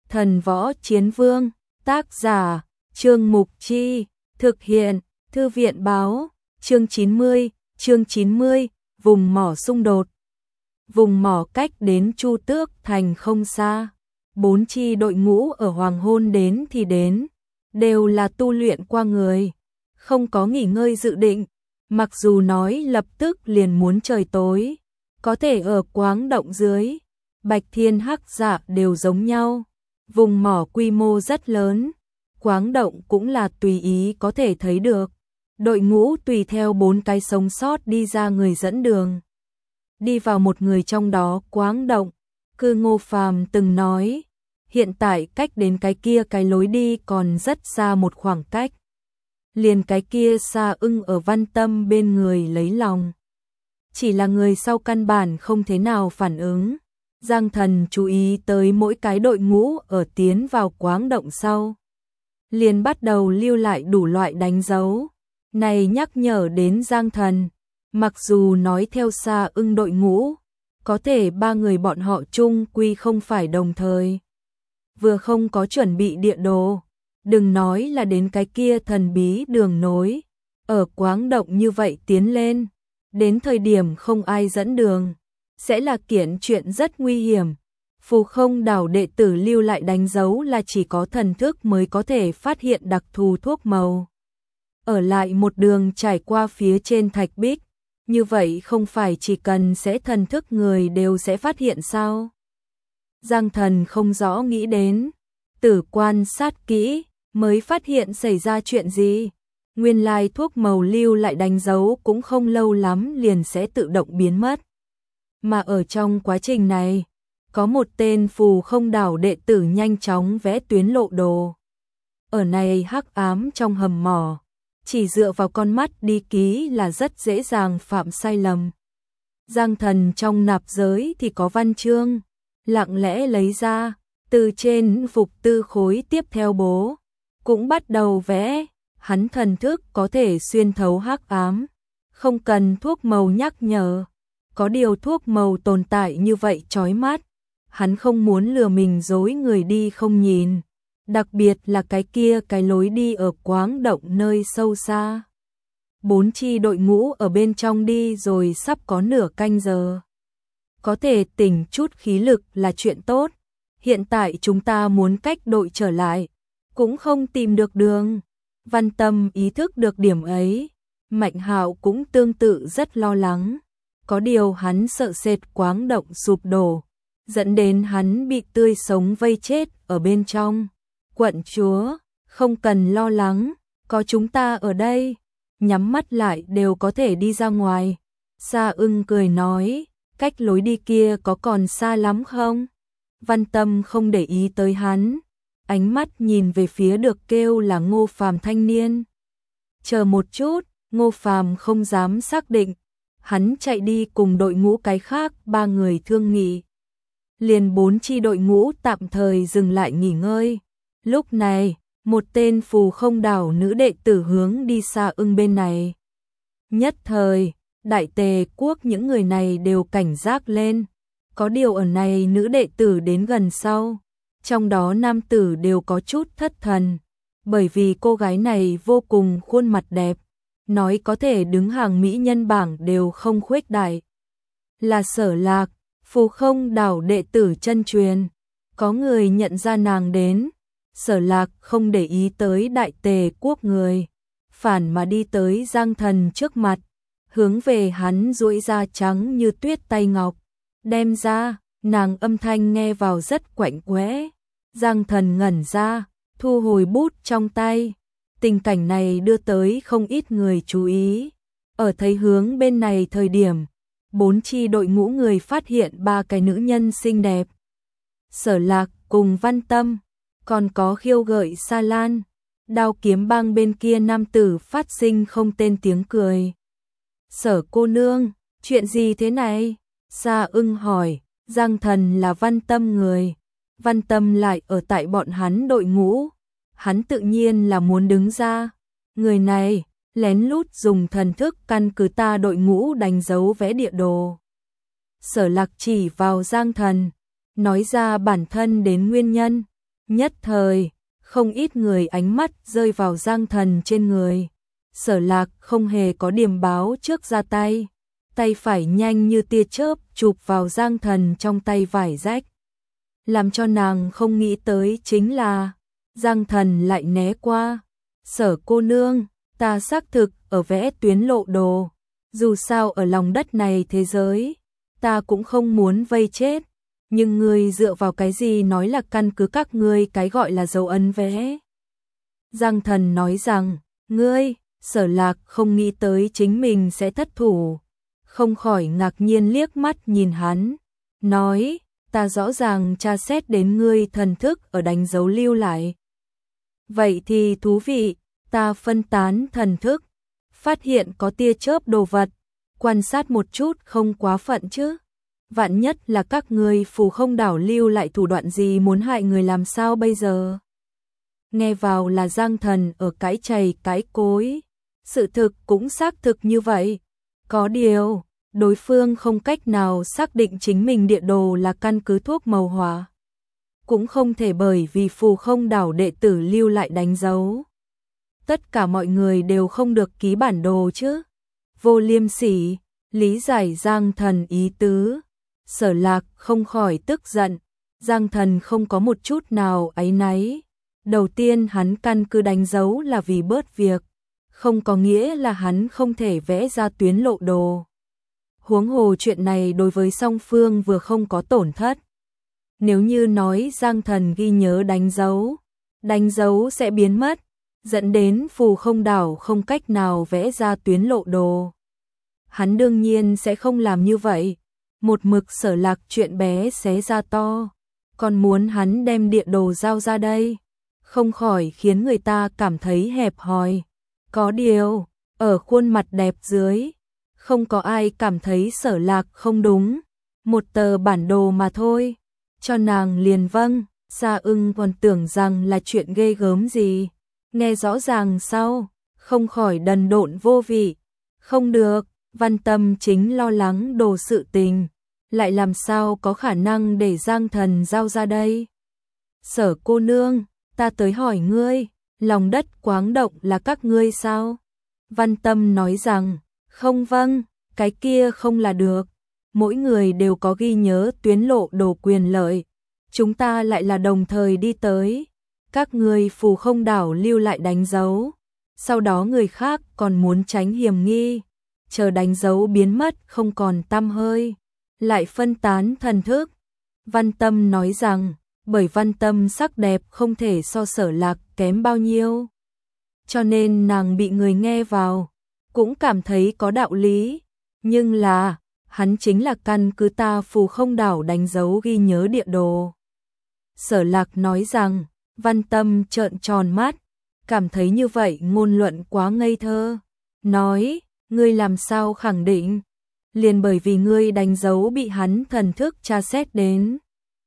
Thần Võ Chiến Vương, tác giả, Trương Mục Chi, thực hiện, Thư viện Báo, chương 90, vùng mỏ xung đột. Vùng mỏ cách đến Chu Tước Thành không xa, 4 chi đội ngũ ở hoàng hôn đến thì đến, đều là tu luyện qua người, không có nghỉ ngơi dự định, mặc dù nói lập tức liền muốn trời tối, có thể ở Quáng Động dưới, Bạch Thiên Hắc Dạ đều giống nhau. Vùng mỏ quy mô rất lớn, Quáng Động cũng là tùy ý có thể thấy được. Đội ngũ tùy theo 4 cái sống sót đi ra người dẫn đường. Đi vào một người trong đó Quáng Động, cứ Ngô Phàm từng nói, hiện tại cách đến cái kia cái lối đi còn rất xa một khoảng cách. Liền cái kia Sa Ưng ở Văn Tâm bên người lấy lòng. Chỉ là người sau căn bản không thế nào phản ứng. Giang Thần chú ý tới mỗi cái đội ngũ ở tiến vào Quáng Động sau. Liền bắt đầu lưu lại đủ loại đánh dấu. Này nhắc nhở đến Giang Thần, mặc dù nói theo Sa Ưng đội ngũ, có thể 3 người bọn họ chung quy không phải đồng thời. Vừa không có chuẩn bị địa đồ, đừng nói là đến cái kia thần bí đường nối, ở Quáng Động như vậy tiến lên, đến thời điểm không ai dẫn đường, sẽ là kiện chuyện rất nguy hiểm. Phù Không Đảo đệ tử lưu lại đánh dấu là chỉ có thần thức mới có thể phát hiện đặc thù thuốc màu. Ở lại một đường trải qua phía trên thạch bích, như vậy không phải chỉ cần sẽ thần thức người đều sẽ phát hiện sao? Giang Thần không rõ nghĩ đến, tử quan sát kỹ, mới phát hiện xảy ra chuyện gì. Nguyên lai thuốc màu lưu lại đánh dấu cũng không lâu lắm liền sẽ tự động biến mất. Mà ở trong quá trình này, có một tên Phù Không Đảo đệ tử nhanh chóng vẽ tuyến lộ đồ. Ở này hắc ám trong hầm mỏ, chỉ dựa vào con mắt đi ký là rất dễ dàng phạm sai lầm. Giang Thần trong nạp giới thì có văn chương, lặng lẽ lấy ra, từ trên phục tư khối tiếp theo bố, cũng bắt đầu vẽ, hắn thần thức có thể xuyên thấu hắc ám, không cần thuốc màu nhắc nhở. Có điều thuốc màu tồn tại như vậy chói mắt, hắn không muốn lừa mình dối người đi không nhìn, đặc biệt là cái kia cái lối đi ở Quáng Động nơi sâu xa. 4 chi đội ngũ ở bên trong đi rồi sắp có nửa canh giờ. Có thể tỉnh chút khí lực là chuyện tốt, hiện tại chúng ta muốn cách đội trở lại, cũng không tìm được đường. Văn Tâm ý thức được điểm ấy, Mạnh Hạo cũng tương tự rất lo lắng. Có điều hắn sợ sệt Quáng Động sụp đổ, dẫn đến hắn bị tươi sống vây chết ở bên trong. Quận chúa, không cần lo lắng, có chúng ta ở đây, nhắm mắt lại đều có thể đi ra ngoài. Sa Ưng cười nói, cách lối đi kia có còn xa lắm không? Văn Tâm không để ý tới hắn, ánh mắt nhìn về phía được kêu là Ngô Phàm thanh niên. Chờ một chút, Ngô Phàm không dám xác định. Hắn chạy đi cùng đội ngũ cái khác 3 người thương nghị. Liền 4 chi đội ngũ tạm thời dừng lại nghỉ ngơi. Lúc này, một tên Phù Không Đảo nữ đệ tử hướng đi Sa Ưng bên này. Nhất thời, Đại Tề quốc những người này đều cảnh giác lên. Có điều ở này nữ đệ tử đến gần sau. Trong đó nam tử đều có chút thất thần. Bởi vì cô gái này vô cùng khuôn mặt đẹp. Nói có thể đứng hàng mỹ nhân bảng đều không khuếch đại. Là Sở Lạc, Phù Không Đảo đệ tử chân truyền. Có người nhận ra nàng đến. Sở Lạc không để ý tới Đại Tề quốc người, phản mà đi tới Giang Thần trước mặt, hướng về hắn duỗi ra trắng như tuyết tay ngọc, đem ra. Nàng âm thanh nghe vào rất quạnh quẽ. Giang Thần ngẩn ra, thu hồi bút trong tay. Tình cảnh này đưa tới không ít người chú ý. Ở thấy hướng bên này thời điểm, 4 chi đội ngũ người phát hiện 3 cái nữ nhân xinh đẹp. Sở Lạc cùng Văn Tâm, còn có Khiêu Gợi Sa Lan. Đao Kiếm Bang bên kia nam tử phát sinh không tên tiếng cười. Sở cô nương, chuyện gì thế này? Sa Ưng hỏi. Giang Thần là Văn Tâm người. Văn Tâm lại ở tại bọn hắn đội ngũ. Hắn tự nhiên là muốn đứng ra. Người này, lén lút dùng thần thức căn cứ ta đội ngũ đánh dấu vẽ địa đồ. Sở Lạc chỉ vào Giang Thần, nói ra bản thân đến nguyên nhân. Nhất thời, không ít người ánh mắt rơi vào Giang Thần trên người. Sở Lạc không hề có điểm báo trước ra tay. Tay phải nhanh như tia chớp chụp vào Giang Thần trong tay vải rách. Làm cho nàng không nghĩ tới chính là Giang Thần lại né qua. Sở cô nương, ta xác thực ở vẽ tuyến lộ đồ. Dù sao ở lòng đất này thế giới, ta cũng không muốn vây chết. Nhưng ngươi dựa vào cái gì nói là căn cứ các ngươi cái gọi là dấu ấn vẽ. Giang Thần nói rằng, ngươi, Sở Lạc không nghĩ tới chính mình sẽ thất thủ. Không khỏi ngạc nhiên liếc mắt nhìn hắn. Nói, ta rõ ràng tra xét đến ngươi thần thức ở đánh dấu lưu lại. Vậy thì thú vị, ta phân tán thần thức. Phát hiện có tia chớp đồ vật. Quan sát một chút không quá phận chứ. Vạn nhất là các ngươi Phù Không Đảo lưu lại thủ đoạn gì muốn hại người làm sao bây giờ? Nghe vào là Giang Thần ở cãi chày cãi cối. Sự thực cũng xác thực như vậy. Có điều, đối phương không cách nào xác định chính mình địa đồ là căn cứ thuốc màu hỏa. Cũng không thể bởi vì Phù Không Đảo đệ tử lưu lại đánh dấu. Tất cả mọi người đều không được ký bản đồ chứ. Vô Liêm Sỉ, lý giải Giang Thần ý tứ. Sở Lạc không khỏi tức giận. Giang Thần không có một chút nào áy náy. Đầu tiên hắn căn cứ đánh dấu là vì bớt việc. Không có nghĩa là hắn không thể vẽ ra tuyến lộ đồ. Huống hồ chuyện này đối với song phương vừa không có tổn thất. Nếu như nói Giang Thần ghi nhớ đánh dấu sẽ biến mất, dẫn đến Phù Không Đảo không cách nào vẽ ra tuyến lộ đồ. Hắn đương nhiên sẽ không làm như vậy. Một mực Sở Lạc chuyện bé xé ra to, còn muốn hắn đem địa đồ giao ra đây, không khỏi khiến người ta cảm thấy hẹp hòi. Có điều, ở khuôn mặt đẹp dưới, không có ai cảm thấy Sở Lạc không đúng. Một tờ bản đồ mà thôi, cho nàng liền vâng. Sa Ưng còn tưởng rằng là chuyện ghê gớm gì, nghe rõ ràng sau, không khỏi đần độn vô vị. Không được, Văn Tâm chính lo lắng đồ sự tình, lại làm sao có khả năng để Giang Thần giao ra đây. Sở cô nương, ta tới hỏi ngươi, lòng đất Quáng Động là các ngươi sao? Văn Tâm nói rằng, không vâng, cái kia không là được. Mỗi người đều có ghi nhớ tuyến lộ đồ quyền lợi. Chúng ta lại là đồng thời đi tới. Các ngươi Phù Không Đảo lưu lại đánh dấu. Sau đó người khác còn muốn tránh hiểm nghi. Chờ đánh dấu biến mất không còn tăm hơi. Lại phân tán thần thức. Văn Tâm nói rằng, bởi Văn Tâm sắc đẹp không thể so Sở Lạc kém bao nhiêu. Cho nên nàng bị người nghe vào, cũng cảm thấy có đạo lý. Nhưng là, hắn chính là căn cứ ta Phù Không Đảo đánh dấu ghi nhớ địa đồ. Sở Lạc nói rằng, Văn Tâm trợn tròn mắt, cảm thấy như vậy ngôn luận quá ngây thơ. Nói, ngươi làm sao khẳng định? Liền bởi vì ngươi đánh dấu bị hắn thần thức tra xét đến.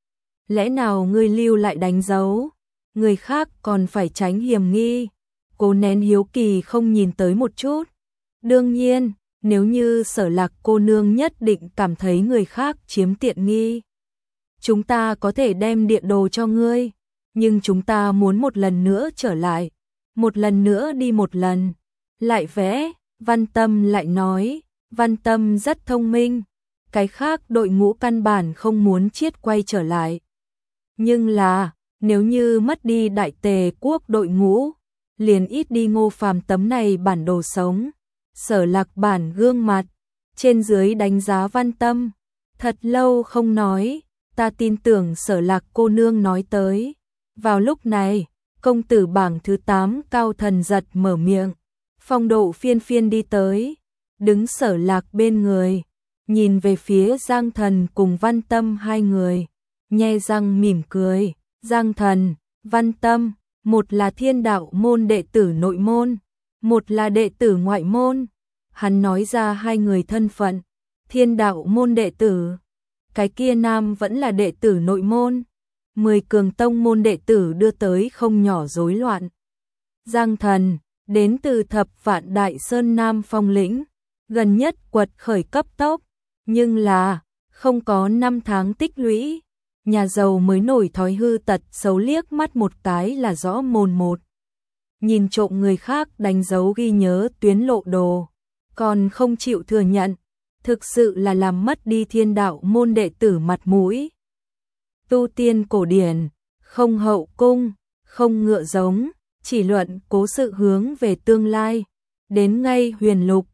Lẽ nào ngươi lưu lại đánh dấu? Người khác còn phải tránh hiểm nghi. Cố nén hiếu kỳ không nhìn tới một chút. Đương nhiên, nếu như Sở Lạc cô nương nhất định cảm thấy người khác chiếm tiện nghi, chúng ta có thể đem địa đồ cho ngươi, nhưng chúng ta muốn một lần nữa trở lại, một lần nữa đi một lần, lại vẽ. Văn Tâm lại nói, Văn Tâm rất thông minh, cái khác đội ngũ căn bản không muốn chiết quay trở lại. Nhưng là, nếu như mất đi Đại Tề quốc đội ngũ, liền ít đi Ngô Phàm tấm này bản đồ sống. Sở Lạc bản gương mặt, trên dưới đánh giá Văn Tâm. Thật lâu không nói, ta tin tưởng Sở Lạc cô nương nói tới. Vào lúc này, công tử bảng thứ 8 Cao Thần Giật mở miệng. Phong Độ Phiên Phiên đi tới, đứng Sở Lạc bên người, nhìn về phía Giang Thần cùng Văn Tâm hai người, nhe răng mỉm cười. Giang Thần, Văn Tâm, một là Thiên Đạo môn đệ tử nội môn, một là đệ tử ngoại môn. Hắn nói ra hai người thân phận. Thiên Đạo môn đệ tử, cái kia nam vẫn là đệ tử nội môn. 10 cường tông môn đệ tử đưa tới không nhỏ rối loạn. Giang Thần, đến từ Thập Vạn Đại Sơn Nam Phong lĩnh, gần nhất quật khởi cấp tốc, nhưng là không có 5 tháng tích lũy, Nhà giàu mới nổi thói hư tật xấu liếc mắt một cái là rõ mồn một. Nhìn trộm người khác đánh dấu ghi nhớ tuyến lộ đồ, còn không chịu thừa nhận, thực sự là làm mất đi thiên đạo môn đệ tử mặt mũi. Tu tiên cổ điển, không hậu cung, không ngựa giống, chỉ luận cố sự hướng về tương lai, đến ngay huyền lục,